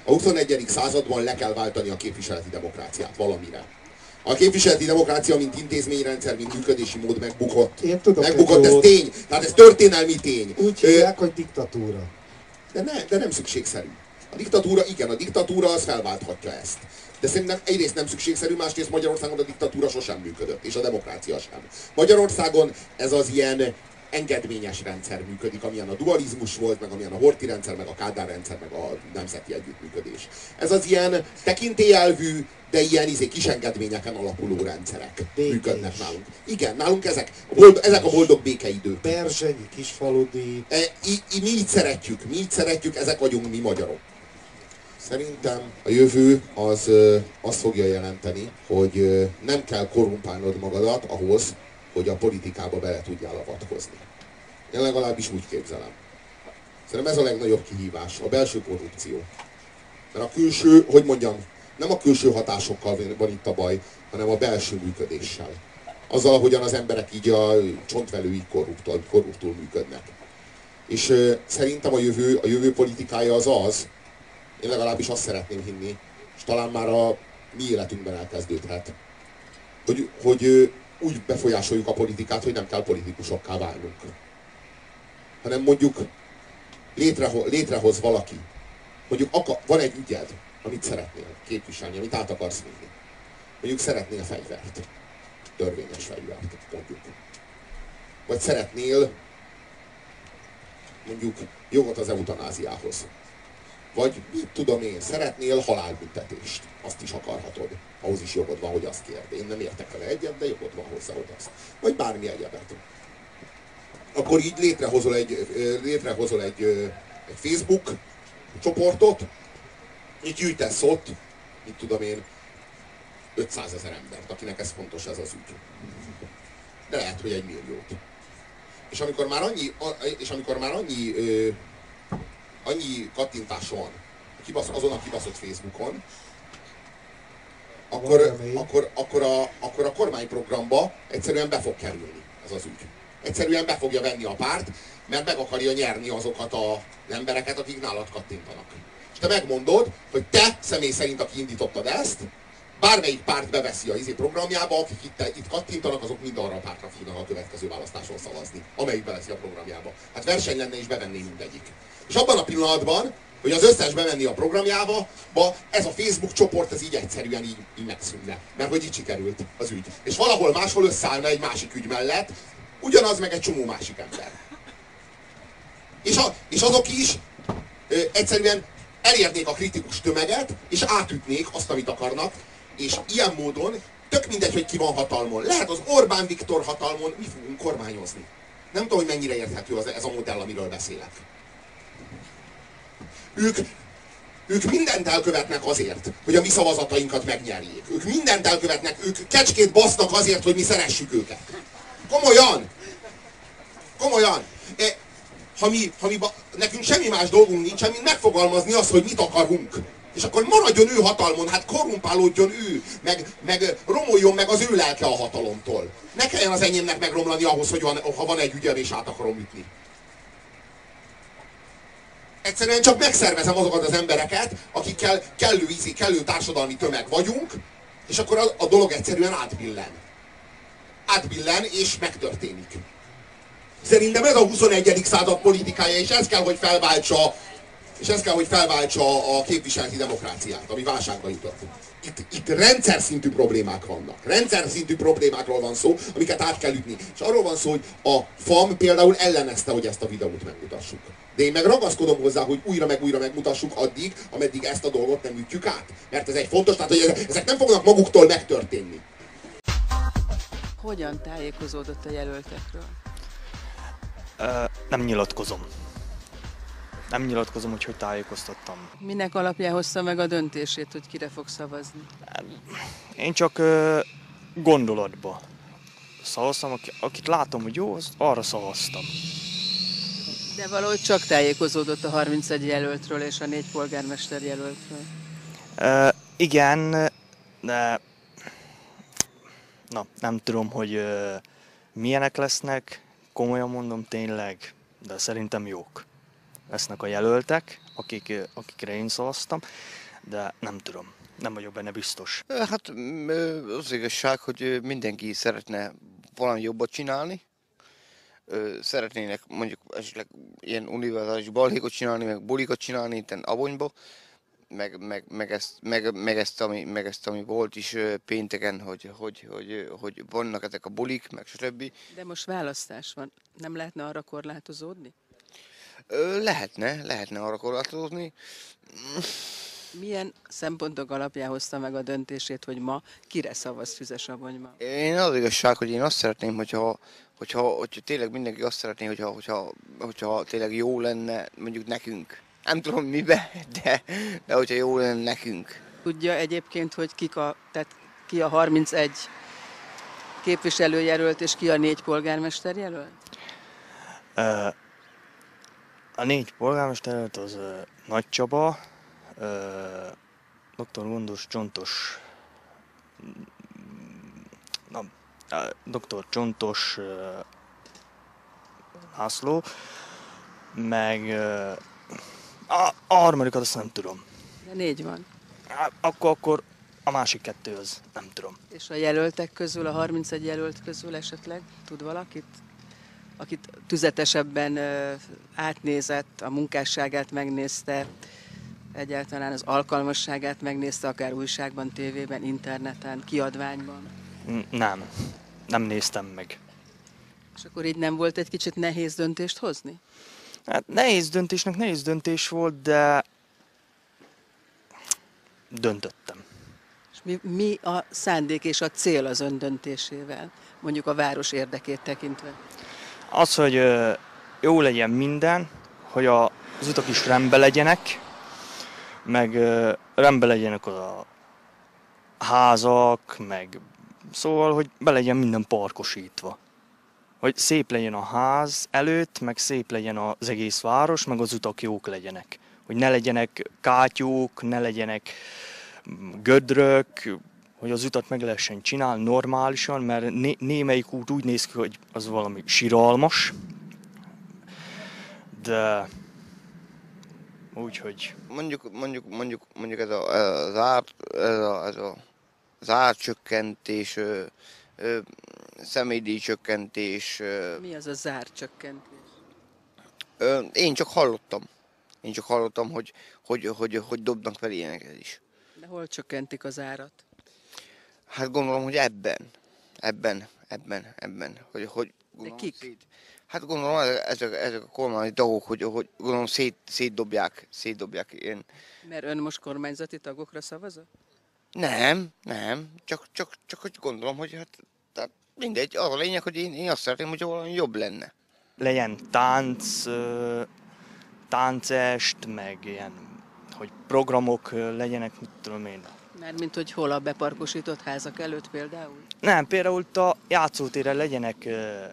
A 21. században le kell váltani a képviseleti demokráciát valamire. A képviseleti demokrácia, mint intézményrendszer, mint működési mód megbukott. Én tudok megbukott, ez tény. Tehát ez történelmi tény. Úgy hívják, hogy diktatúra. De nem szükségszerű. A diktatúra, igen, a diktatúra az felválthatja ezt. De szerintem egyrészt nem szükségszerű, másrészt Magyarországon a diktatúra sosem működött, és a demokrácia sem. Magyarországon ez az ilyen engedményes rendszer működik, amilyen a dualizmus volt, meg amilyen a Horthy rendszer, meg a Kádár rendszer, meg a nemzeti együttműködés. Ez az ilyen tekintélyelvű, de ilyen kis engedményeken alapuló rendszerek működnek nálunk. Igen, nálunk ezek a boldog békeidők. Berzsenyi, kisfaludi. Mi így szeretjük, ezek vagyunk mi magyarok. Szerintem a jövő az azt fogja jelenteni, hogy nem kell korrumpálnod magadat ahhoz, hogy a politikába bele tudjál avatkozni. Én legalábbis úgy képzelem. Szerintem ez a legnagyobb kihívás, a belső korrupció. Mert a külső, hogy mondjam, nem a külső hatásokkal van itt a baj, hanem a belső működéssel. Azzal, ahogyan az emberek így a csontvelői korruptul működnek. És szerintem a jövő politikája az, én legalábbis azt szeretném hinni, és talán már a mi életünkben elkezdődhet, hogy úgy befolyásoljuk a politikát, hogy nem kell politikusokká válnunk. Hanem mondjuk létrehoz valaki. Mondjuk van egy ügyed, amit szeretnél képviselni, amit át akarsz vinni. Mondjuk szeretnél fegyvert. Törvényes fegyvert, mondjuk. Vagy szeretnél mondjuk jogot az eutanáziához. Vagy mit tudom én, szeretnél halálbüntetést. Azt is akarhatod. Ahhoz is jogod van, hogy azt kérd. Én nem értek vele egyet, de jogod van hozzá, hogy azt. Vagy bármi egyebet. Akkor így létrehozol egy Facebook csoportot, így gyűjtesz ott, mit tudom én, 500 000 embert, akinek ez fontos, ez az ügy. De lehet, hogy 1 milliót. És amikor már annyi kattintás van azon a kibaszott Facebookon, akkor a kormányprogramba egyszerűen be fog kerülni ez az ügy. Egyszerűen be fogja venni a párt, mert meg akarja nyerni azokat az embereket, akik nálad kattintanak. És te megmondod, hogy te személy szerint, aki indítottad ezt, bármelyik párt beveszi a programjába, akik itt kattintanak, azok mind arra a pártra fognak a következő választáson szavazni, amelyik beveszi a programjába. Hát verseny lenne és bevenné mindegyik. És abban a pillanatban, hogy az összes bevenni a programjába, ez a Facebook csoport ez így egyszerűen így megszűnne. Mert hogy így sikerült az ügy. És valahol máshol összeállna egy másik ügy mellett, ugyanaz meg egy csomó másik ember. És azok is egyszerűen elérnék a kritikus tömeget, és átütnék azt, amit akarnak, és ilyen módon tök mindegy, hogy ki van hatalmon. Lehet az Orbán Viktor hatalmon, mi fogunk kormányozni. Nem tudom, hogy mennyire érthető ez a modell, amiről beszélek. Ők mindent elkövetnek azért, hogy a mi szavazatainkat megnyerjék. Ők mindent elkövetnek, ők kecskét basznak azért, hogy mi szeressük őket. Komolyan! Komolyan! Nekünk semmi más dolgunk nincs, mint megfogalmazni azt, hogy mit akarunk. És akkor maradjon ő hatalmon, hát korrumpálódjon ő, meg romoljon meg az ő lelke a hatalomtól. Ne kelljen az enyémnek megromlani ahhoz, hogy ha van egy ügyem és át akarom ütni. Egyszerűen csak megszervezem azokat az embereket, akikkel kellő társadalmi tömeg vagyunk, és akkor a dolog egyszerűen átbillen. Átbillen és megtörténik. Szerintem ez a 21. század politikája, és ez kell, hogy felváltsa a képviseleti demokráciát, ami válságba jutott. Itt rendszer szintű problémák vannak. Rendszer szintű problémákról van szó, amiket át kell ütni. És arról van szó, hogy a FAM például ellenezte, hogy ezt a videót megmutassuk. De én meg ragaszkodom hozzá, hogy újra megmutassuk addig, ameddig ezt a dolgot nem ütjük át. Mert ez egy fontos, tehát hogy ezek nem fognak maguktól megtörténni. Hogyan tájékozódott a jelöltekről? Nem nyilatkozom. Nem nyilatkozom, hogy tájékoztattam. Minek alapján hozta meg a döntését, hogy kire fog szavazni? Én csak gondolatba szavaztam, akit látom, hogy jó, arra szavaztam. De valahogy csak tájékozódott a 31 jelöltről és a 4 polgármester jelöltről. Igen, de nem tudom, hogy milyenek lesznek, komolyan mondom tényleg, de szerintem jók lesznek a jelöltek. akikre én szavaztam, de nem tudom, nem vagyok benne biztos. Hát az igazság, hogy mindenki szeretne valami jobbat csinálni. Szeretnének mondjuk esetleg ilyen univerzális balhékot csinálni, meg bulikat csinálni itt Abonyba, meg ezt, ami volt is pénteken, hogy vannak ezek a bulik, meg stb. De most választás van. Nem lehetne arra korlátozódni? Lehetne arra korlátozni. Milyen szempontok alapján hozta meg a döntését, hogy ma kire szavaz Füzesabonyban? Én az igazság, hogy én azt szeretném, hogyha tényleg mindenki azt szeretné, hogyha tényleg jó lenne mondjuk nekünk. Nem tudom mibe, de hogyha jó lenne nekünk. Tudja egyébként, hogy ki a 31 képviselőjelölt és ki a 4 polgármesterjelölt? A 4 polgármester az Nagy Csaba, dr. Gondos Csontos, dr. Csontos László, meg a harmadikat azt nem tudom. De 4 van. Akkor a másik 2 az nem tudom. És a jelöltek közül, a 31 jelölt közül esetleg tud valakit? Akit tüzetesebben átnézett, a munkásságát megnézte, egyáltalán az alkalmasságát megnézte, akár újságban, tévében, interneten, kiadványban. Nem néztem meg. És akkor így nem volt egy kicsit nehéz döntést hozni? Hát nehéz döntés volt, de döntöttem. És mi a szándék és a cél az ön döntésével, mondjuk a város érdekét tekintve? Az, hogy jó legyen minden, hogy az utak is rendben legyenek, meg rendben legyenek a házak, meg szóval, hogy be legyen minden parkosítva. Hogy szép legyen a ház előtt, meg szép legyen az egész város, meg az utak jók legyenek. Hogy ne legyenek kátyúk, ne legyenek gödrök, hogy az utat meg lehessen csinálni normálisan, mert némelyik út úgy néz ki, hogy az valami siralmas, de úgyhogy... Mondjuk ez az árcsökkentés, személydíjcsökkentés. Mi az a zárcsökkentés? Én csak hallottam, hogy dobnak fel ilyeneket is. De hol csökkentik az árat? Hát gondolom, hogy ebben, hogy De kik? Hát gondolom, ezek a kormányi tagok, hogy gondolom szétdobják ilyen. Mert ön most kormányzati tagokra szavazott? Nem, csak hogy gondolom, hogy tehát mindegy, az a lényeg, hogy én azt szeretném, hogy valami jobb lenne. Legyen táncest, meg ilyen, hogy programok legyenek, mit tudom én. Mármint, hogy hol a beparkosított házak előtt például? Nem, például itt a játszótéren legyenek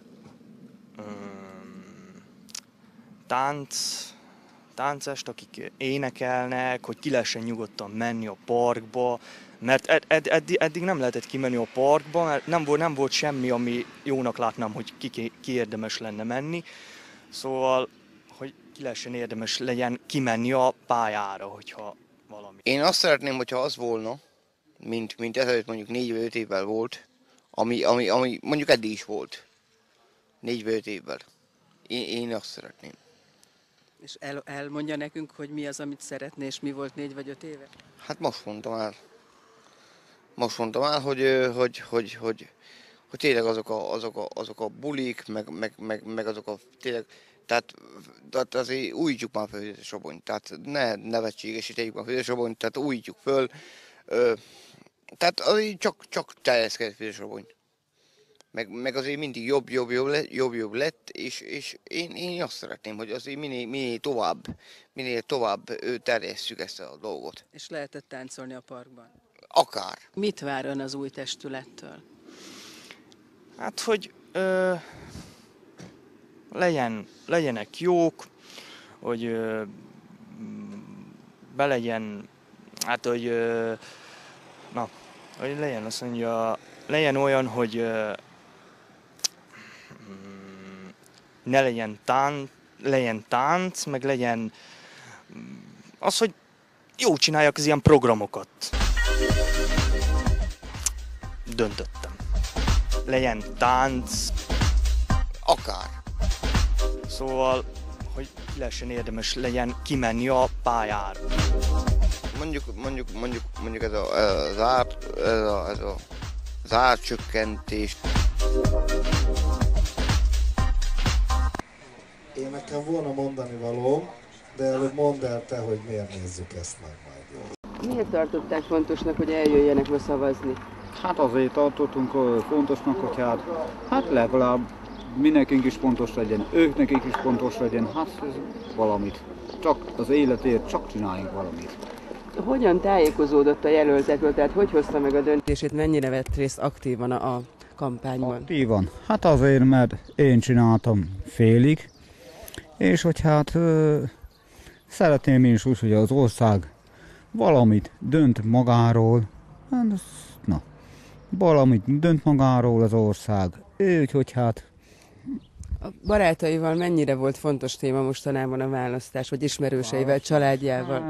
táncest, akik énekelnek, hogy ki lehessen nyugodtan menni a parkba, mert eddig nem lehetett kimenni a parkba, mert nem volt semmi, ami jónak látnám, hogy ki érdemes lenne menni. Szóval, hogy ki lehessen érdemes legyen kimenni a pályára, hogyha valami. Én azt szeretném, hogyha az volna, mint ezelőtt mondjuk 4 vagy 5 évvel volt, ami mondjuk eddig is volt. 4 vagy 5 évvel. Én azt szeretném. És elmondja nekünk, hogy mi az, amit szeretné, és mi volt 4 vagy 5 éve? Hát most mondtam el, hogy tényleg azok a bulik, meg azok a tényleg, tehát azért újítjuk már fel Füzesabony, tehát ne nevetségesítjük már Füzesabony, tehát újítjuk föl, tehát azért csak terjeszkedett Füzesabony. Meg azért mindig jobb lett, és én azt szeretném, hogy azért minél tovább terjesszük ezt a dolgot. És lehetett táncolni a parkban? Akár. Mit vár ön az új testülettől? Hát, hogy legyenek jók, hogy be legyen, hát, hogy hogy legyen, azt mondja, legyen olyan, hogy ne legyen tánc, meg legyen Az, hogy jó csinálják az ilyen programokat. Döntöttem. Legyen tánc. Akár. Szóval, hogy lehessen érdemes legyen kimenni a pályára. Mondjuk ez az árcsökkentés. Én nekem volna mondani valóm, de előbb mondd el te, hogy miért nézzük ezt meg majd jól. Miért tartották fontosnak, hogy eljöjjenek ma szavazni? Hát azért tartottunk fontosnak, hogy hát legalább mindenkink is fontos legyen, ők nekik is fontos legyen, hát ez valamit. Csak az életért, csak csináljunk valamit. Hogyan tájékozódott a jelöltekről, tehát hogy hozta meg a döntését, mennyire vett részt aktívan a kampányban? Aktívan? Hát azért, mert én csináltam félig, és hogy hát szeretném én is úgy, hogy az ország valamit dönt magáról, hát valamit dönt magáról az ország, úgyhogy hát. A barátaival mennyire volt fontos téma mostanában a választás, vagy ismerőseivel, családjával?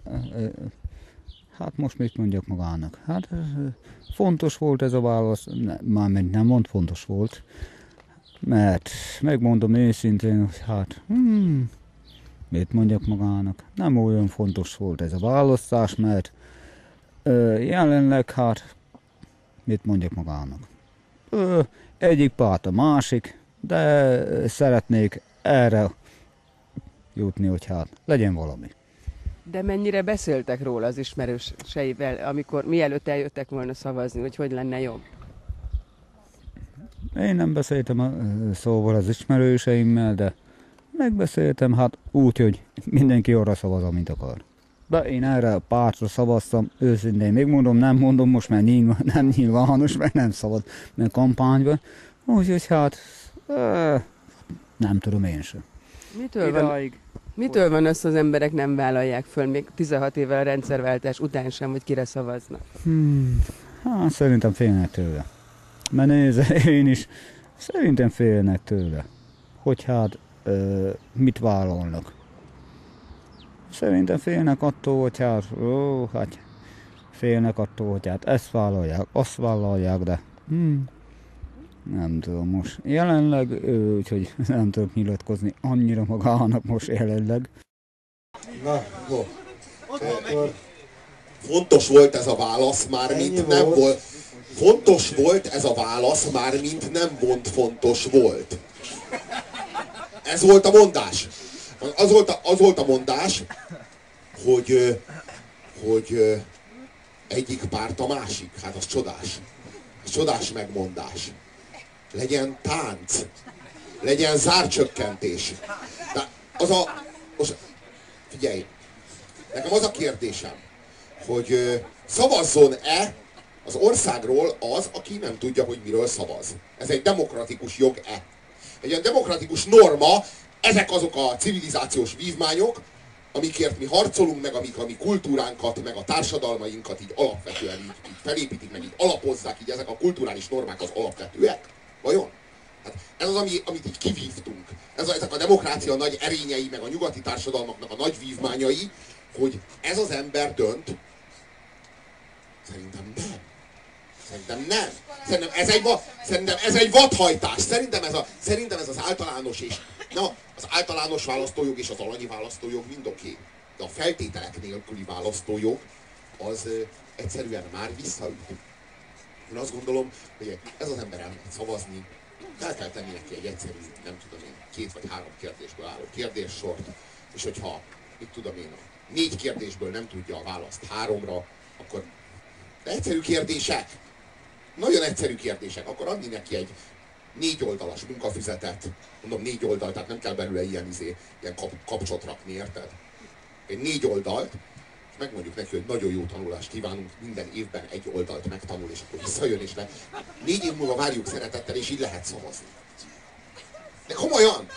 Hát most mit mondjak magának? Hát fontos volt ez a válasz, mármint nem mond fontos volt, mert megmondom őszintén, hogy hát mit mondjak magának, nem olyan fontos volt ez a választás, mert jelenleg hát mit mondjak magának. Egyik párt a másik, de szeretnék erre jutni, hogy hát legyen valami. De mennyire beszéltek róla az ismerőseivel, mielőtt eljöttek volna szavazni, hogy lenne jobb? Én nem beszéltem szóval az ismerőseimmel, de megbeszéltem hát úgy, hogy mindenki arra szavaz, amit akar. De én erre a pártra szavaztam, őszintén még nem mondom most, mert nem nyilvános, mert nem szabad, mert kampányban. Úgyhogy hát nem tudom én sem. Mitől van az, az emberek nem vállalják föl, még 16 évvel a rendszerváltás után sem, hogy kire szavaznak? Hát szerintem félnek tőle. Mert nézze, én is szerintem félnek tőle, hogy hát mit vállalnak. Szerintem félnek attól, hogy hát félnek attól, hogy hát ezt vállalják, azt vállalják, de nem tudom most. Jelenleg, úgyhogy nem tudok nyilatkozni annyira magának most jelenleg. Na, jó. Akkor Fontos volt ez a válasz, mármint nem volt. Fontos volt ez a válasz, mármint nem fontos volt. Ez volt a mondás. Az volt a mondás, hogy egyik párt a másik. Hát az csodás. Ez csodás megmondás. Legyen tánc. Legyen zárcsökkentés. De figyelj, nekem az a kérdésem, hogy szavazzon-e az országról az, aki nem tudja, hogy miről szavaz. Ez egy demokratikus jog-e? Egy olyan demokratikus norma, ezek azok a civilizációs vívmányok, amikért mi harcolunk, meg amik a mi kultúránkat, meg a társadalmainkat így alapvetően így felépítik, meg így alapozzák, így ezek a kulturális normák az alapvetőek. Vajon? Hát ez az, amit így kivívtunk. Ezek a demokrácia nagy erényei, meg a nyugati társadalmaknak a nagy vívmányai, hogy ez az ember dönt. Szerintem nem. Szerintem ez egy vadhajtás. Szerintem ez az általános és az általános választójog és az alanyi választójog mind oké. De a feltételek nélküli választójog az egyszerűen már visszaüt. Én azt gondolom, hogy ez az ember elmehet szavazni, el kell tenni neki egy egyszerű, nem tudom én, 2 vagy 3 kérdésből álló kérdéssort, és hogyha, mit tudom én, 4 kérdésből nem tudja a választ 3-ra, akkor egyszerű kérdések, nagyon egyszerű kérdések, akkor adni neki egy 4 oldalas munkafüzetet, mondom 4 oldalt, tehát nem kell belőle ilyen kapcsot rakni, érted? Egy 4 oldalt, és megmondjuk neki, hogy nagyon jó tanulást kívánunk, minden évben 1 oldalt megtanul, és akkor visszajön, és 4 év múlva várjuk szeretettel, és így lehet szavazni. De komolyan!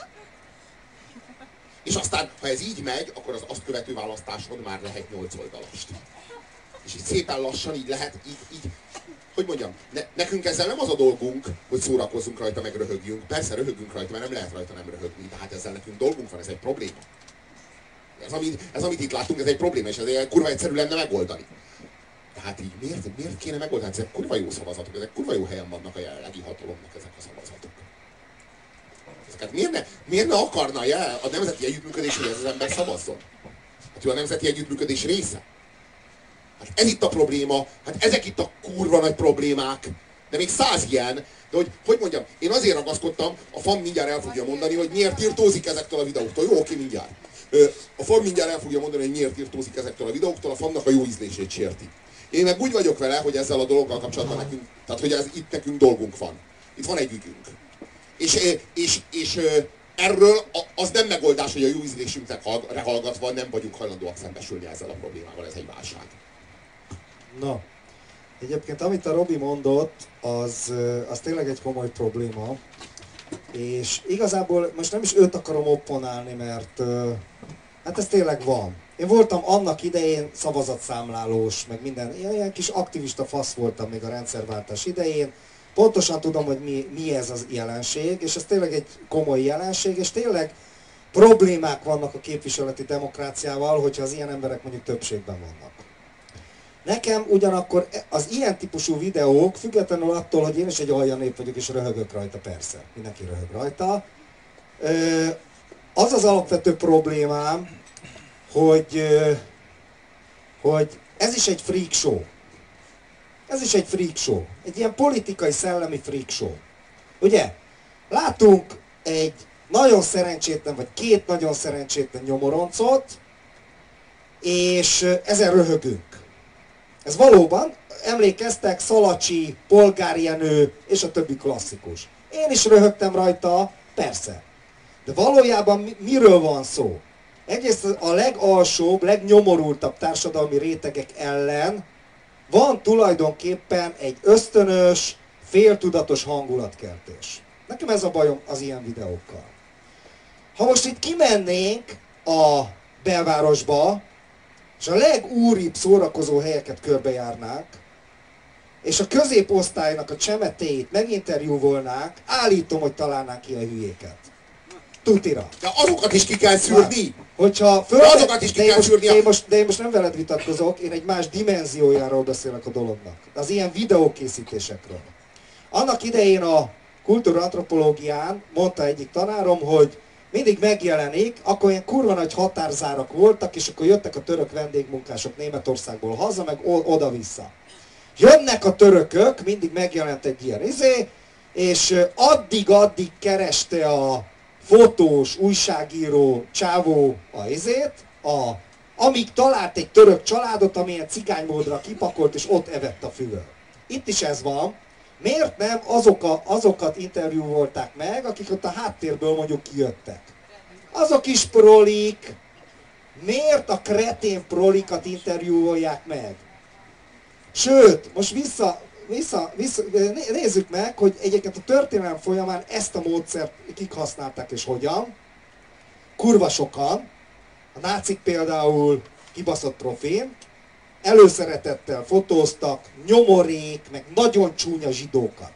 És aztán, ha ez így megy, akkor az azt követő választáson már lehet 8 oldalast. És így szépen lassan így lehet, így hogy mondjam, nekünk ezzel nem az a dolgunk, hogy szórakozzunk rajta, meg röhögjünk. Persze röhögünk rajta, mert nem lehet rajta nem röhögni, tehát ezzel nekünk dolgunk van, ez egy probléma. Ez, amit itt láttunk, ez egy probléma, és ez kurva egyszerű lenne megoldani. Tehát így miért kéne megoldani? Ezek kurva jó szavazatok, ezek kurva jó helyen vannak a jelenlegi hatalomnak ezek a szavazatok. Ezeket miért ne akarna a nemzeti együttműködés, hogy ez az ember szavazzon? Hát ő a nemzeti együttműködés része. Hát ez itt a probléma, hát ezek itt a kurva nagy problémák. De még 100 ilyen, de hogy mondjam, én azért ragaszkodtam, a FAM mindjárt el fogja mondani, hogy miért írtózik ezektől a videóktól. Jó, oké, mindjárt. A FAM mindjárt el fogja mondani, hogy miért írtózik ezektől a videóktól, a FAM-nak a jó ízlését sérti. Én meg úgy vagyok vele, hogy ezzel a dologgal kapcsolatban nekünk, tehát hogy itt nekünk dolgunk van. Itt van egy ügyünk. És erről az nem megoldás, hogy a jó ízlésünknek hallgatva nem vagyunk hajlandóak szembesülni ezzel a problémával, ez egy válság. Na, egyébként amit a Robi mondott, az tényleg egy komoly probléma. És igazából most nem is őt akarom opponálni, mert hát ez tényleg van. Én voltam annak idején szavazatszámlálós, meg minden, ilyen kis aktivista fasz voltam még a rendszerváltás idején. Pontosan tudom, hogy mi ez az jelenség, és ez tényleg egy komoly jelenség, és tényleg problémák vannak a képviseleti demokráciával, hogyha az ilyen emberek mondjuk többségben vannak. Nekem ugyanakkor az ilyen típusú videók, függetlenül attól, hogy én is egy aljanép vagyok és röhögök rajta, persze, mindenki röhög rajta, az az alapvető problémám, hogy ez is egy freak show. Ez is egy freak show. Egy ilyen politikai, szellemi freak show. Ugye? Látunk egy nagyon szerencsétlen, vagy két nagyon szerencsétlen nyomoroncot, és ezen röhögünk. Ez valóban, emlékeztek, Szalacsi, Polgár Jenő, és a többi klasszikus. Én is röhögtem rajta, persze. De valójában miről van szó? Egész a legalsóbb, legnyomorultabb társadalmi rétegek ellen van tulajdonképpen egy ösztönös, féltudatos hangulatkeltés. Nekem ez a bajom az ilyen videókkal. Ha most itt kimennénk a belvárosba, és a legúribb szórakozó helyeket körbejárnák, és a középosztálynak a csemetéit meginterjúvolnák, állítom, hogy találnánk ilyen hülyéket. Tutira. De azokat is ki kell szűrni! Hogyha azokat is ki kell szűrni! De én most nem veled vitatkozok, én egy más dimenziójáról beszélek a dolognak. Az ilyen videókészítésekről. Annak idején a kultúraantropológián mondta egyik tanárom, hogy mindig megjelenik, akkor ilyen kurva nagy határzárak voltak, és akkor jöttek a török vendégmunkások Németországból haza, meg oda-vissza. Jönnek a törökök, mindig megjelent egy ilyen és addig kereste a fotós, újságíró csávó amíg talált egy török családot, amilyen cigánymódra kipakolt, és ott evett a füvön. Itt is ez van. Miért nem azokat interjúvolták meg, akik ott a háttérből mondjuk kijöttek? Azok is prolik. Miért a kretén prolikat interjúvolják meg? Sőt, most nézzük meg, hogy egyébként a történelem folyamán ezt a módszert kik használták és hogyan. Kurva sokan. A nácik például kibaszott profin. Előszeretettel fotóztak nyomorék, meg nagyon csúnya zsidókat.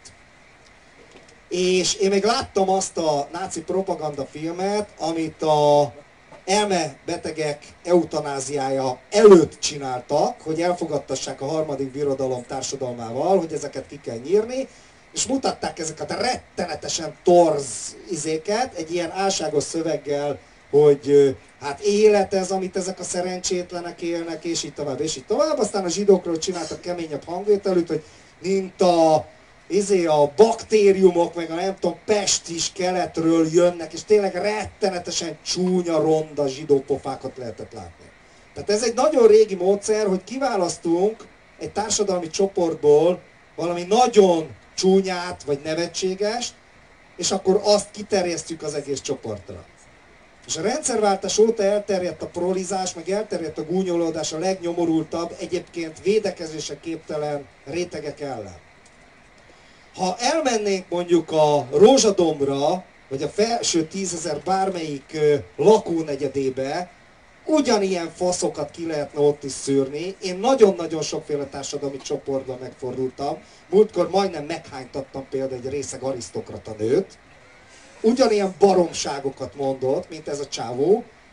És én még láttam azt a náci propaganda filmet, amit a elmebetegek eutanáziája előtt csináltak, hogy elfogadtassák a harmadik birodalom társadalmával, hogy ezeket ki kell nyírni, és mutatták ezeket a rettenetesen torz izéket, egy ilyen álságos szöveggel, hogy hát élet ez, amit ezek a szerencsétlenek élnek, és így tovább, és így tovább. Aztán a zsidókról csináltak keményebb hangvételűt, hogy mint a baktériumok, meg a nem tudom, Pest is keletről jönnek, és tényleg rettenetesen csúnya, ronda zsidópofákat lehetett látni. Tehát ez egy nagyon régi módszer, hogy kiválasztunk egy társadalmi csoportból valami nagyon csúnyát, vagy nevetségest, és akkor azt kiterjesztjük az egész csoportra. És a rendszerváltás óta elterjedt a prolizás, meg elterjedt a gúnyolódás a legnyomorultabb, egyébként védekezésre képtelen rétegek ellen. Ha elmennénk mondjuk a Rózsadombra, vagy a felső 10 000 bármelyik lakónegyedébe, ugyanilyen faszokat ki lehetne ott is szűrni. Én nagyon-nagyon sokféle társadalmi csoportban megfordultam. Múltkor majdnem meghánytattam például egy részeg arisztokrata nőt. Ugyanilyen baromságokat mondott, mint ez a csávó,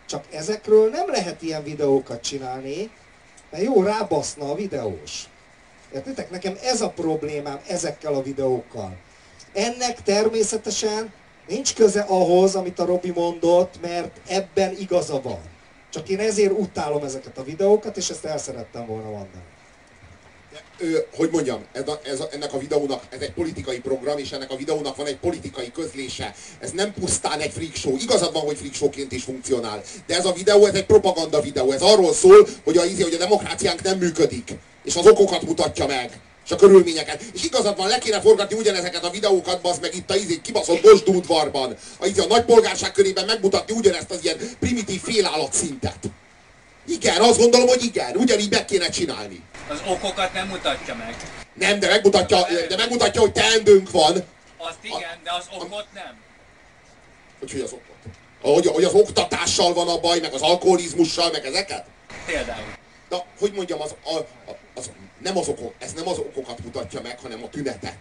Csak ezekről nem lehet ilyen videókat csinálni, mert jó, rábaszna a videós. Értitek? Nekem ez a problémám ezekkel a videókkal. Ennek természetesen nincs köze ahhoz, amit a Robi mondott, mert ebben igaza van. Csak én ezért utálom ezeket a videókat, és ezt el szerettem volna mondani. Hogy mondjam, ennek a videónak, ez egy politikai program, és ennek a videónak van egy politikai közlése. Ez nem pusztán egy freak show. Igazad van, hogy freak showként is funkcionál. De ez a videó, ez egy propaganda videó. Ez arról szól, hogy a demokráciánk nem működik. És az okokat mutatja meg. És a körülményeket. És igazad van, le kéne forgatni ugyanezeket a videókat, bazd meg itt a kibaszott Bosdúdvarban. A nagypolgárság körében megmutatni ugyanezt az ilyen primitív félállatszintet. Igen, azt gondolom, hogy igen. Ugyanígy meg kéne csinálni. Az okokat nem mutatja meg. Nem, de megmutatja, hogy teendőnk van. Azt igen, de az okot nem. Hogy az okot? Hogy az oktatással van a baj, meg az alkoholizmussal, meg ezeket? Például. De, hogy mondjam, nem az okok, ez nem az okokat mutatja meg, hanem a tünetet.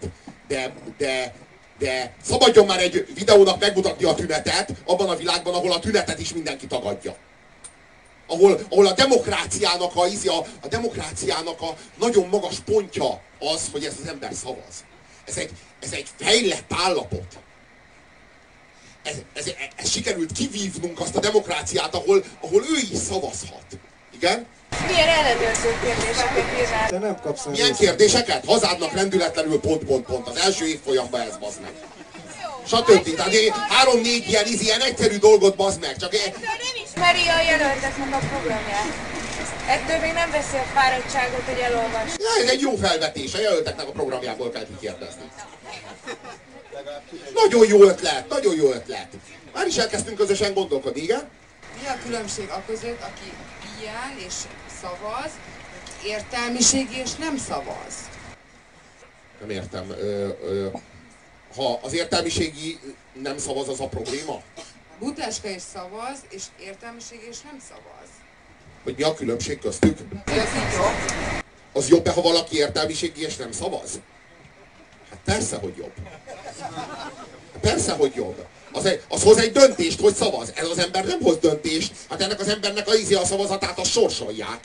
De szabadjon már egy videónak megmutatni a tünetet abban a világban, ahol a tünetet is mindenki tagadja. Ahol a demokráciának a demokráciának a nagyon magas pontja az, hogy ez az ember szavaz. Ez egy fejlett állapot. Ez sikerült kivívnunk azt a demokráciát, ahol ő is szavazhat. Igen? Milyen ellenőrző kérdéseket írnál? Te nem kapsz Milyen kérdéseket? Hazádnak rendületlenül ... Az első évfolyamban ez, bazd meg. Stb. Tehát 3-4 ilyen egyszerű dolgot, bazd meg. Csak Nem ismeri a jelölteknek a programját. Ettől még nem veszi a fáradtságot, hogy elolvas. Ja, ez egy jó felvetés, a jelölteknek a programjából kell kikérdezni. Nagyon jó ötlet, nagyon jó ötlet. Már is elkezdtünk közösen gondolkodni, igen? Mi a különbség a között, aki pihen és szavaz, aki értelmiségi és nem szavaz? Nem értem. Ha az értelmiségi nem szavaz, az a probléma? Butáska is szavaz, és értelmiségi és nem szavaz. Hogy mi a különbség köztük? Ez így jobb. Az jobb-e, ha valaki értelmiségi és nem szavaz? Hát persze, hogy jobb. Persze, hogy jobb. Az hoz egy döntést, hogy szavaz. Ez az ember nem hoz döntést. Hát ennek az embernek a szavazatát azt sorsolják.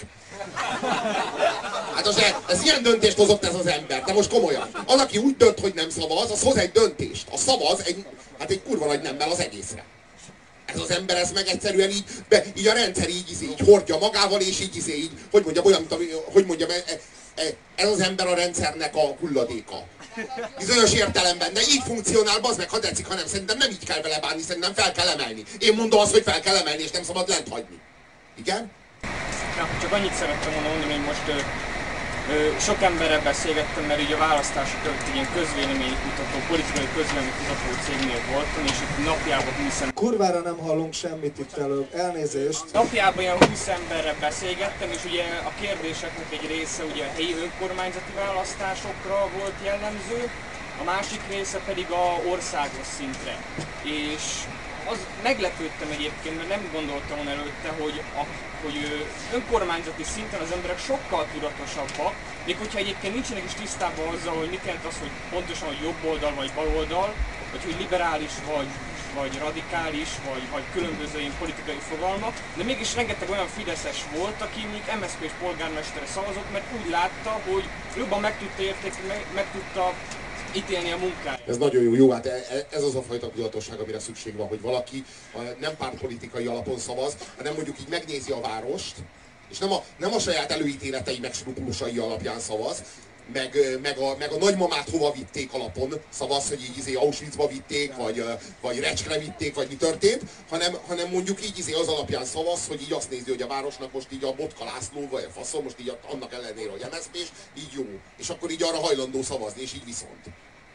Hát ez ilyen döntést hozott ez az ember. De most komolyan. Az, aki úgy dönt, hogy nem szavaz, az hoz egy döntést. A szavaz egy kurva nagy nemmel az egészre. Ez az ember, ez meg egyszerűen így a rendszer így hordja magával, és így, hogy mondjam, olyan, hogy mondjam, ez az ember a rendszernek a hulladéka. Bizonyos értelemben, de így funkcionál, bazd meg, ha tetszik, hanem szerintem nem így kell vele bánni, szerintem fel kell emelni. Én mondom azt, hogy fel kell emelni, és nem szabad lent hagyni. Igen? Ja, csak annyit szerettem volna mondani, hogy most sok emberrel beszélgettem, mert ugye a választások előtt egy ilyen közvéleménykutató, politikai közvéleménykutató cégnél voltam, és itt napjában 20 ember... Kurvára nem hallunk semmit itt előbb, elnézést. Napjában ilyen 20 emberrel beszélgettem, és ugye a kérdéseknek egy része ugye a helyi önkormányzati választásokra volt jellemző, a másik része pedig a országos szintre. És az meglepődtem egyébként, mert nem gondoltam volna előtte, hogy önkormányzati szinten az emberek sokkal tudatosabbak, még hogyha egyébként nincsenek is tisztában azzal, hogy mit jelent az, hogy pontosan hogy jobb oldal vagy bal oldal, vagy hogy liberális vagy radikális, vagy különböző ilyen politikai fogalmak, de mégis rengeteg olyan fideszes volt, aki még MSZP-s polgármestere szavazott, mert úgy látta, hogy jobban meg tudta ítélni a munkáját. Ez nagyon jó, hát ez az a fajta tudatosság, amire szükség van, hogy valaki nem pártpolitikai alapon szavaz, hanem mondjuk így megnézi a várost, és nem a saját előítéletei meg skrupulusai alapján szavaz, meg a nagymamát hova vitték alapon szavaz, hogy így Auschwitzba vitték, vagy Recskre vitték, vagy mi történt, hanem mondjuk így az alapján szavaz, hogy így azt nézi, hogy a városnak most így a Botka László, vagy a faszom, most így annak ellenére, hogy MSZP-s, így jó. És akkor így arra hajlandó szavazni, és így viszont.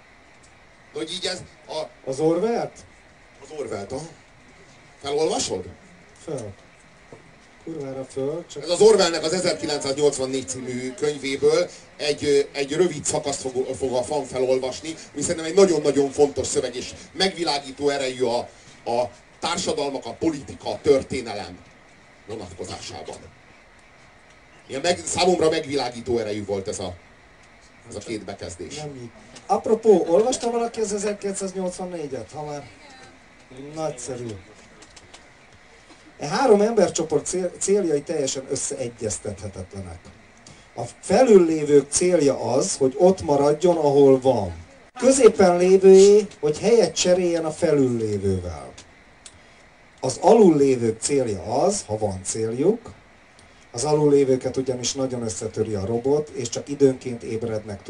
De hogy így ez Az Orwellt? Az Orwellt, aha. Felolvasod? Fel. Kurvára föl, csak... Ez az Orwellnek az 1984 című könyvéből egy rövid szakaszt fog a fan felolvasni, ami szerintem egy nagyon-nagyon fontos szöveg, és megvilágító erejű a társadalmak, a politika, a történelem vonatkozásában. Számomra megvilágító erejű volt ez a két bekezdés. Nem így. Apropó, olvasta valaki az 1984-et? Ha már nagyszerű. E három embercsoport céljai teljesen összeegyeztethetetlenek. A felüllévők célja az, hogy ott maradjon, ahol van. Középen lévőjé, hogy helyet cseréljen a felüllévővel. Az alullévők célja az, ha van céljuk, az alullévőket ugyanis nagyon összetöri a robot, és csak időnként ébrednek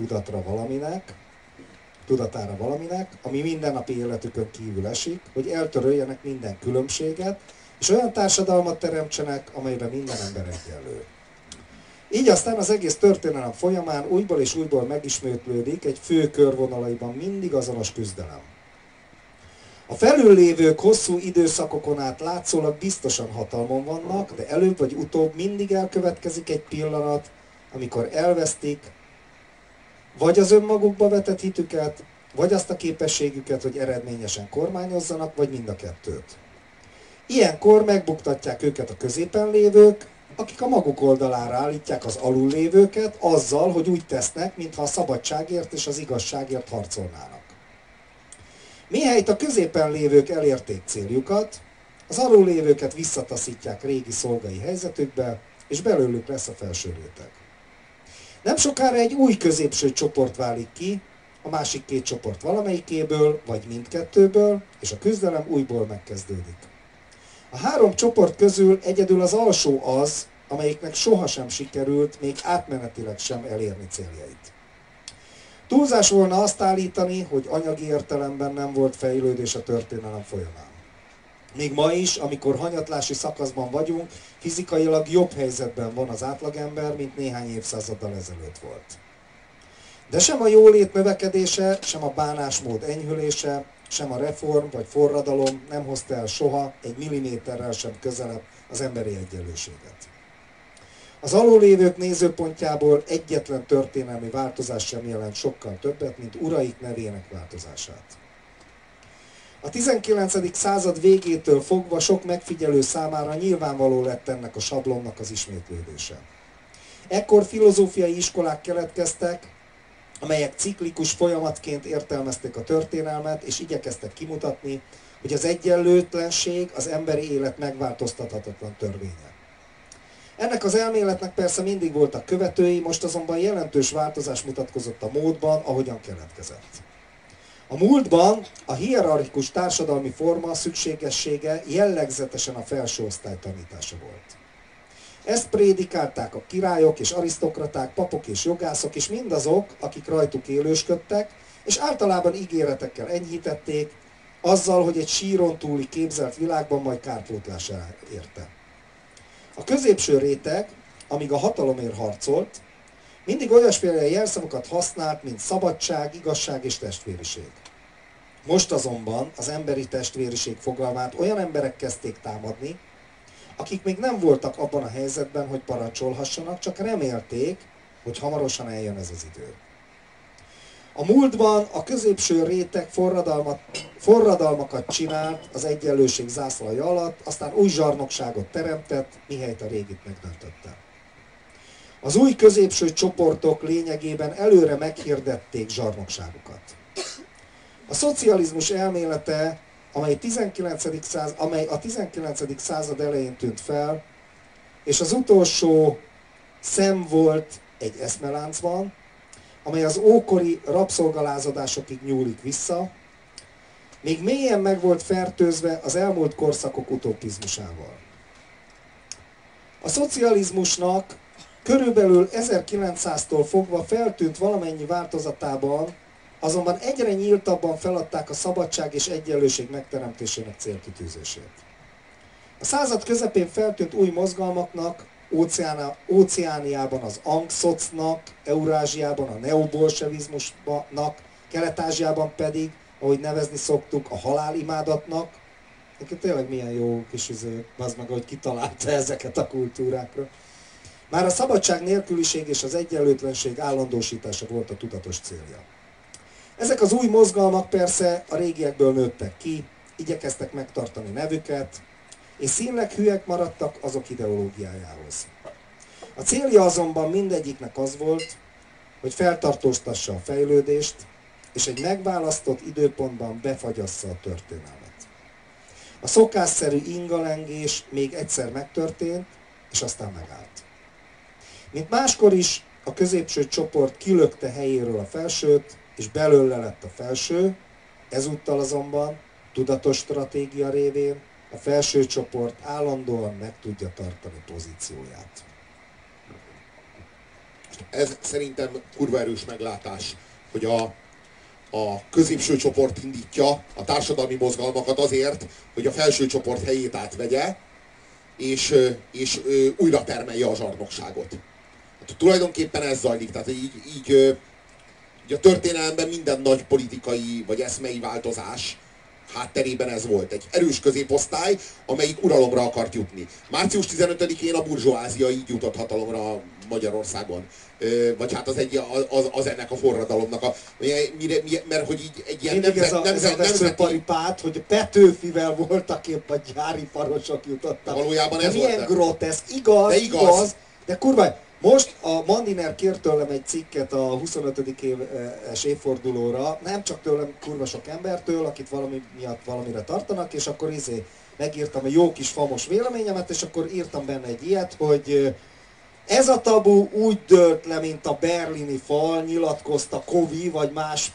tudatára valaminek, ami mindennapi életükön kívül esik, hogy eltöröljenek minden különbséget, és olyan társadalmat teremtsenek, amelyben minden ember egyenlő. Így aztán az egész történelem folyamán újból és újból megismétlődik egy fő körvonalaiban mindig azonos küzdelem. A felüllévők hosszú időszakokon át látszólag biztosan hatalmon vannak, de előbb vagy utóbb mindig elkövetkezik egy pillanat, amikor elvesztik vagy az önmagukba vetett hitüket, vagy azt a képességüket, hogy eredményesen kormányozzanak, vagy mind a kettőt. Ilyenkor megbuktatják őket a középen lévők, akik a maguk oldalára állítják az alullévőket azzal, hogy úgy tesznek, mintha a szabadságért és az igazságért harcolnának. Mihelyt a középen lévők elérték céljukat, az alullévőket visszataszítják régi szolgai helyzetükbe, és belőlük lesz a felső réteg. Nem sokára egy új középső csoport válik ki, a másik két csoport valamelyikéből, vagy mindkettőből, és a küzdelem újból megkezdődik. A három csoport közül egyedül az alsó az, amelyiknek sohasem sikerült, még átmenetileg sem elérni céljait. Túlzás volna azt állítani, hogy anyagi értelemben nem volt fejlődés a történelem folyamán. Még ma is, amikor hanyatlási szakaszban vagyunk, fizikailag jobb helyzetben van az átlagember, mint néhány évszázaddal ezelőtt volt. De sem a jólét növekedése, sem a bánásmód enyhülése, sem a reform vagy forradalom nem hozta el soha egy milliméterrel sem közelebb az emberi egyenlőséget. Az alullévők nézőpontjából egyetlen történelmi változás sem jelent sokkal többet, mint uraik nevének változását. A 19. század végétől fogva sok megfigyelő számára nyilvánvaló lett ennek a sablonnak az ismétlődése. Ekkor filozófiai iskolák keletkeztek, amelyek ciklikus folyamatként értelmezték a történelmet, és igyekeztek kimutatni, hogy az egyenlőtlenség az emberi élet megváltoztathatatlan törvénye. Ennek az elméletnek persze mindig voltak követői, most azonban jelentős változás mutatkozott a módban, ahogyan keletkezett. A múltban a hierarchikus társadalmi forma szükségessége jellegzetesen a felső osztály tanítása volt. Ezt prédikálták a királyok és arisztokraták, papok és jogászok, és mindazok, akik rajtuk élősködtek, és általában ígéretekkel enyhítették, azzal, hogy egy síron túli képzelt világban majd kárpótlás érte. A középső réteg, amíg a hatalomért harcolt, mindig olyasféle jelszavakat használt, mint szabadság, igazság és testvériség. Most azonban az emberi testvériség fogalmát olyan emberek kezdték támadni, akik még nem voltak abban a helyzetben, hogy parancsolhassanak, csak remélték, hogy hamarosan eljön ez az idő. A múltban a középső réteg forradalmakat csinált az egyenlőség zászlaja alatt, aztán új zsarnokságot teremtett, mihelyt a régit megdöntötte. Az új középső csoportok lényegében előre meghirdették zsarnokságukat. A szocializmus elmélete, amely a 19. század elején tűnt fel, és az utolsó szem volt egy eszmeláncban, amely az ókori rabszolgalázadásokig nyúlik vissza, még mélyen meg volt fertőzve az elmúlt korszakok utopizmusával. A szocializmusnak körülbelül 1900-tól fogva feltűnt valamennyi változatában, azonban egyre nyíltabban feladták a szabadság és egyenlőség megteremtésének célkitűzését. A század közepén feltűnt új mozgalmaknak, Óceániában az Angszocnak, Eurázsiában a neobolsevizmusnak, Kelet-Ázsiában pedig, ahogy nevezni szoktuk, a halálimádatnak. Tényleg milyen jó kis az meg, hogy kitalálta ezeket a kultúrákra. Már a szabadság nélküliség és az egyenlőtlenség állandósítása volt a tudatos célja. Ezek az új mozgalmak persze a régiekből nőttek ki, igyekeztek megtartani nevüket, és színleg hülyek maradtak azok ideológiájához. A célja azonban mindegyiknek az volt, hogy feltartóztassa a fejlődést, és egy megválasztott időpontban befagyassza a történelmet. A szokásszerű ingalengés még egyszer megtörtént, és aztán megállt. Mint máskor is, a középső csoport kilökte helyéről a felsőt, és belőle lett a felső, ezúttal azonban tudatos stratégia révén a felső csoport állandóan meg tudja tartani pozícióját. Ez szerintem kurva erős meglátás, hogy a középső csoport indítja a társadalmi mozgalmakat azért, hogy a felső csoport helyét átvegye, és újra termelje a zsarnokságot. Hát, tulajdonképpen ez zajlik, tehát így a történelemben minden nagy politikai vagy eszmei változás hátterében ez volt. Egy erős középosztály, amelyik uralomra akart jutni. Március 15-én a burzsóázia így jutott hatalomra Magyarországon. Vagy hát az ennek a forradalomnak mert hogy így egy ilyen ez a veszőparipát, hogy Petőfivel voltak épp a gyári parosok jutottak. Valójában ez milyen volt. groteszk, igaz, de kurva, most a Mandiner kért tőlem egy cikket a 25. éves évfordulóra, nem csak tőlem, kurva sok embertől, akit valami miatt valamire tartanak, és akkor megírtam egy jó kis famos véleményemet, és akkor írtam benne egy ilyet, hogy ez a tabu úgy dőlt le, mint a berlini fal, nyilatkozta Kovi, vagy más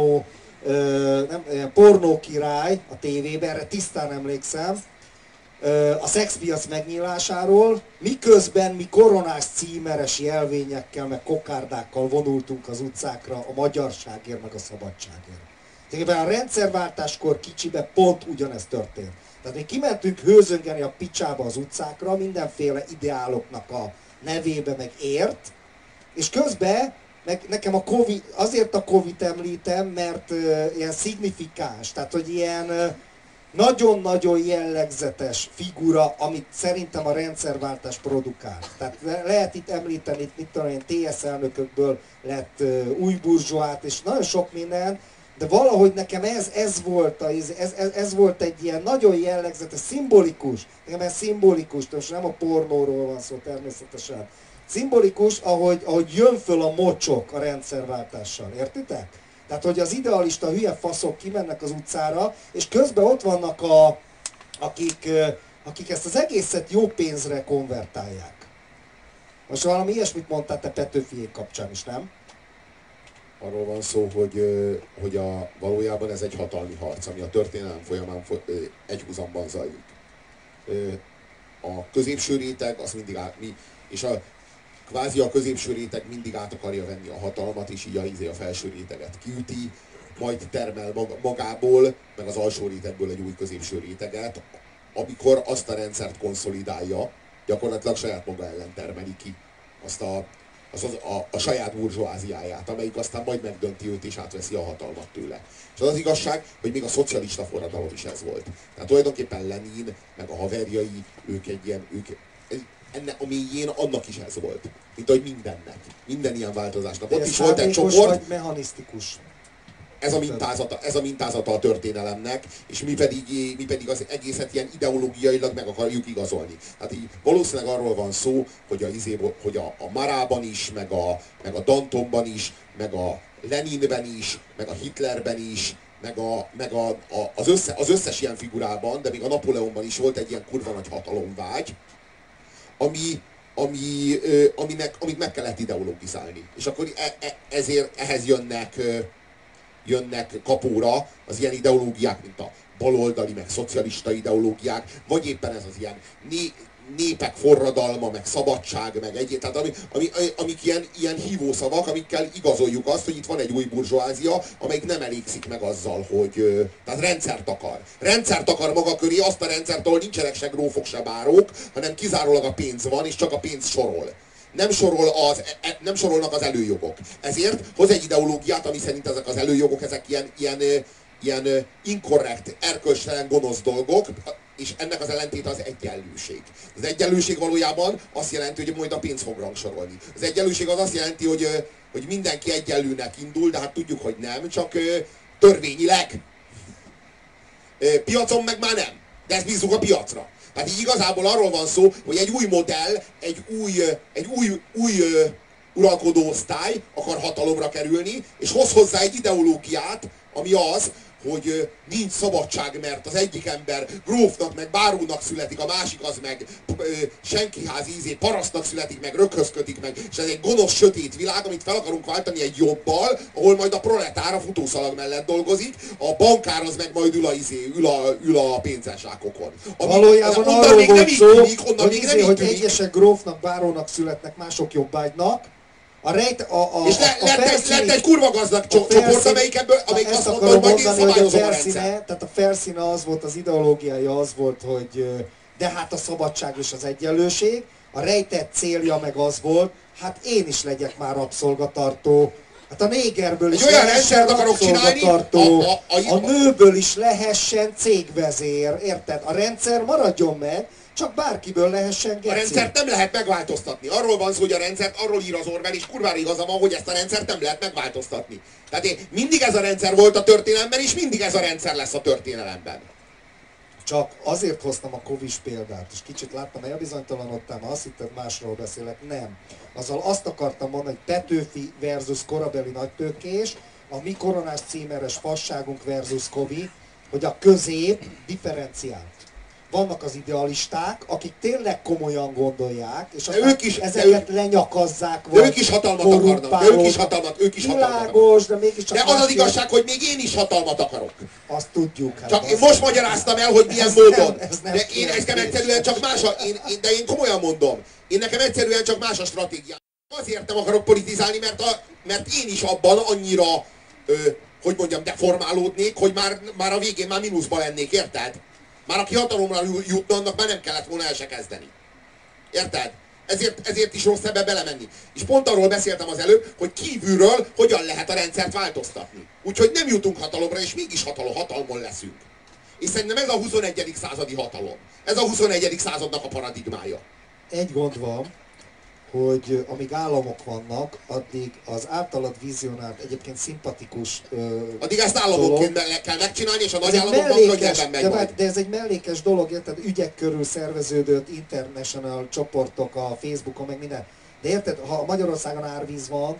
pornókirály a tévében, erre tisztán emlékszem, a szexpiac megnyílásáról, miközben mi koronás címeres jelvényekkel, meg kokárdákkal vonultunk az utcákra a magyarságért, meg a szabadságért. Tehát a rendszerváltáskor kicsibe pont ugyanezt történt. Tehát mi kimentünk hőzöngeni a picsába az utcákra, mindenféle ideáloknak a nevébe, meg ért, és közben nekem a Covid, azért a Covid említem, mert ilyen szignifikáns, tehát hogy ilyen nagyon-nagyon jellegzetes figura, amit szerintem a rendszerváltás produkál. Tehát lehet itt említeni, mit tudom én, TS elnökökből lett új burzsóát, és nagyon sok minden, de valahogy nekem ez volt egy ilyen nagyon jellegzetes, szimbolikus, nekem ez szimbolikus, most nem a pornóról van szó természetesen, szimbolikus, ahogy jön föl a mocsok a rendszerváltással, értitek? Tehát, hogy az idealista hülye faszok kimennek az utcára, és közben ott vannak akik ezt az egészet jó pénzre konvertálják. Most valami ilyesmit mondtál te Petőfiék kapcsán is, nem? Arról van szó, hogy valójában ez egy hatalmi harc, ami a történelem folyamán egyhuzamban zajlik. A középső réteg, az mindig kvázi a középső réteg mindig át akarja venni a hatalmat, és így a felső réteget kiüti, majd termel magából, meg az alsó rétegből egy új középső réteget, amikor azt a rendszert konszolidálja, gyakorlatilag saját maga ellen termeli ki azt a saját burzsóáziáját, amelyik aztán majd megdönti őt és átveszi a hatalmat tőle. És az igazság, hogy még a szocialista forradalom is ez volt. Tehát tulajdonképpen Lenin, meg a haverjai, ennek a mélyén annak is ez volt. Mint ahogy mindennek. Minden ilyen változásnak. Ott is volt egy csoport. Vagy mechanisztikus. Ez a mintázata a történelemnek, és mi pedig az egészet ilyen ideológiailag meg akarjuk igazolni. Hát így valószínűleg arról van szó, hogy a Marában is, meg a Dantonban is, meg a Leninben is, meg a Hitlerben is, meg az összes ilyen figurában, de még a Napóleonban is volt egy ilyen kurva nagy hatalomvágy, amit meg kellett ideologizálni. És akkor ezért ehhez jönnek kapóra az ilyen ideológiák, mint a baloldali, meg szocialista ideológiák, vagy éppen ez az ilyen népek forradalma, meg szabadság, meg egyéb, tehát amik ilyen hívószavak, amikkel igazoljuk azt, hogy itt van egy új burzsóázia, amelyik nem elégszik meg azzal, hogy tehát rendszert akar. Rendszert akar maga köré, azt a rendszert, ahol nincsenek se grófok, se bárók, hanem kizárólag a pénz van, és csak a pénz sorol. Nem sorolnak az előjogok. Ezért hoz egy ideológiát, ami szerint ezek az előjogok, ezek ilyen inkorrekt, erkölcstelen, gonosz dolgok, és ennek az ellentéte az egyenlőség. Az egyenlőség valójában azt jelenti, hogy majd a pénz fog rangsorolni. Az egyenlőség az azt jelenti, hogy mindenki egyenlőnek indul, de hát tudjuk, hogy nem, csak törvényileg. Piacon meg már nem. De ezt bízzuk a piacra. Tehát így igazából arról van szó, hogy egy új modell, egy új uralkodó osztály akar hatalomra kerülni, és hoz hozzá egy ideológiát, ami az, hogy nincs szabadság, mert az egyik ember grófnak, meg bárónak születik, a másik az meg senkiházi parasztnak születik, meg röghöz kötik meg, és ez egy gonosz, sötét világ, amit fel akarunk váltani egy jobbal, ahol majd a proletár a futószalag mellett dolgozik, a bankár az meg majd ül a pénzesrákokon. Valójában arról volt szó, hogy egyesek grófnak, bárónak születnek, mások jobbágynak. És lett egy kurva gazdag csoport, amelyik azt mondta, hogy majd én szabályozom a rendszer. Tehát a felszíne az volt, az ideológiája az volt, hogy de hát a szabadság és az egyenlőség. A rejtett célja meg az volt, hát én is legyek már rabszolgatartó. Hát a négerből is olyan rendszert akarok csinálni, a nőből is lehessen cégvezér, érted? A rendszer maradjon meg, csak bárkiből lehessen geci. A rendszert nem lehet megváltoztatni. Arról van szó, hogy a rendszert, arról ír az Orwell, és kurvára igaza van, hogy ezt a rendszert nem lehet megváltoztatni. Tehát mindig ez a rendszer volt a történelemben, és mindig ez a rendszer lesz a történelemben. Csak azért hoztam a Kovis példát, és kicsit láttam, elbizonytalanodtál, mert azt hitted másról beszélek. Nem. Azzal azt akartam mondani, hogy Petőfi versus korabeli nagytőkés, a mi koronás címeres fasságunk versus Kovi, hogy a közép differenciált. Vannak az idealisták, akik tényleg komolyan gondolják, és ezeket lenyakazzák, vagy ők is hatalmat akarnak, ők is Világos, de mégiscsak... De az az igazság, hogy még én is hatalmat akarok. Azt tudjuk. Hát csak én most magyaráztam el, hogy milyen módon. De én nekem egyszerűen csak más de én komolyan mondom. Én nekem egyszerűen csak más a stratégia. Azért nem akarok politizálni, mert én is abban annyira, hogy mondjam, deformálódnék, hogy már a végén már mínuszban lennék, érted? Már aki hatalomra jutna, annak már nem kellett volna el se kezdeni. Érted? Ezért is rossz ebbe belemenni. És pont arról beszéltem az előbb, hogy kívülről hogyan lehet a rendszert változtatni. Úgyhogy nem jutunk hatalomra, és mégis hatalmon leszünk. És szerintem ez a 21. századi hatalom. Ez a 21. századnak a paradigmája. Egy gond van, hogy amíg államok vannak, addig az általad vizionált, egyébként szimpatikus addig ezt államokként kell megcsinálni, és a nagy államokban könnyebben megy majd. De ez egy mellékes dolog, érted? Ügyek körül szerveződött international csoportok a Facebookon, meg minden. De érted, ha Magyarországon árvíz van,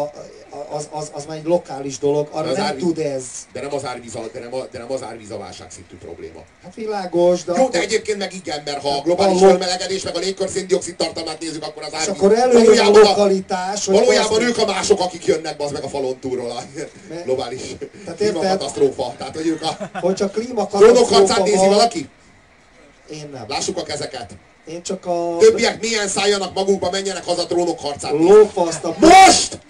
az már egy lokális dolog, arra nem tud ez. De nem az árvíz a válságszintű probléma. Hát világos, de... Jó, de egyébként meg igen, mert ha a globális felmelegedés, meg a légkör szén-dioxid tartalmát nézzük, akkor az árvíz... És akkor előjön a lokalitás... Valójában ők a mások, akik jönnek bazd meg a falon túlról a globális klímakatasztrófa. Tehát, hogy ők a... Hogyha klímakatasztrófa... Trónokharcát nézi valaki? Én nem. Lássuk a kezeket. Én csak a... Többiek milyen szálljanak magukba, menjenek haza Trónok harcát. Lófaszt a... Most!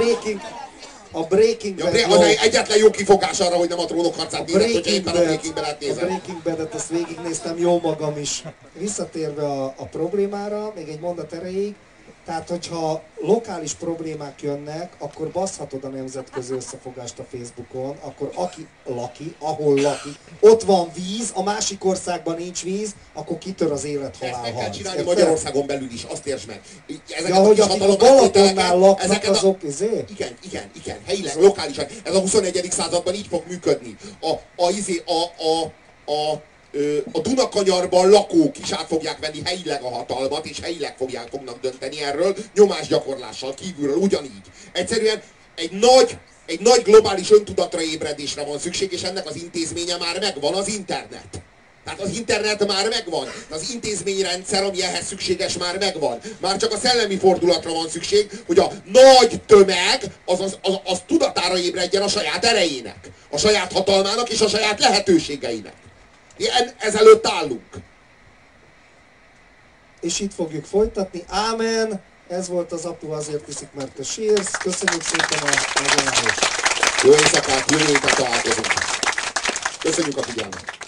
A Breaking Bad... Az egyetlen jó kifogás arra, hogy nem a Trónok harcát nézett, hogyha éppen a Breaking Bad-et nézem. A Breaking Bad-et azt végignéztem, jó magam is. Visszatérve a problémára, még egy mondat erejéig, tehát hogyha lokális problémák jönnek, akkor baszhatod a nemzetközi összefogást a Facebookon, akkor ahol lakik, ott van víz, a másik országban nincs víz, akkor kitör az élet-halál harc. Ezt meg kell csinálni Magyarországon belül is, azt értsd meg. Ja, hogy akik a Balatonnál laknak, azok Igen, helyileg, lokálisan. Ez a 21. században így fog működni. A Dunakanyarban lakók is át fogják venni helyileg a hatalmat, és helyileg fognak dönteni erről, nyomásgyakorlással kívülről, ugyanígy. Egyszerűen egy nagy globális öntudatra ébredésre van szükség, és ennek az intézménye már megvan, az internet. Tehát az internet már megvan, az intézményrendszer, ami ehhez szükséges, már megvan. Már csak a szellemi fordulatra van szükség, hogy a nagy tömeg az tudatára ébredjen a saját erejének, a saját hatalmának és a saját lehetőségeinek. Ezelőtt állunk. És itt fogjuk folytatni. Ámen! Ez volt az Apu azért iszik, mert te sírsz. Köszönjük szépen a megjelenést. Jó éjszakát, jövő héten találkozunk. Köszönjük a figyelmet.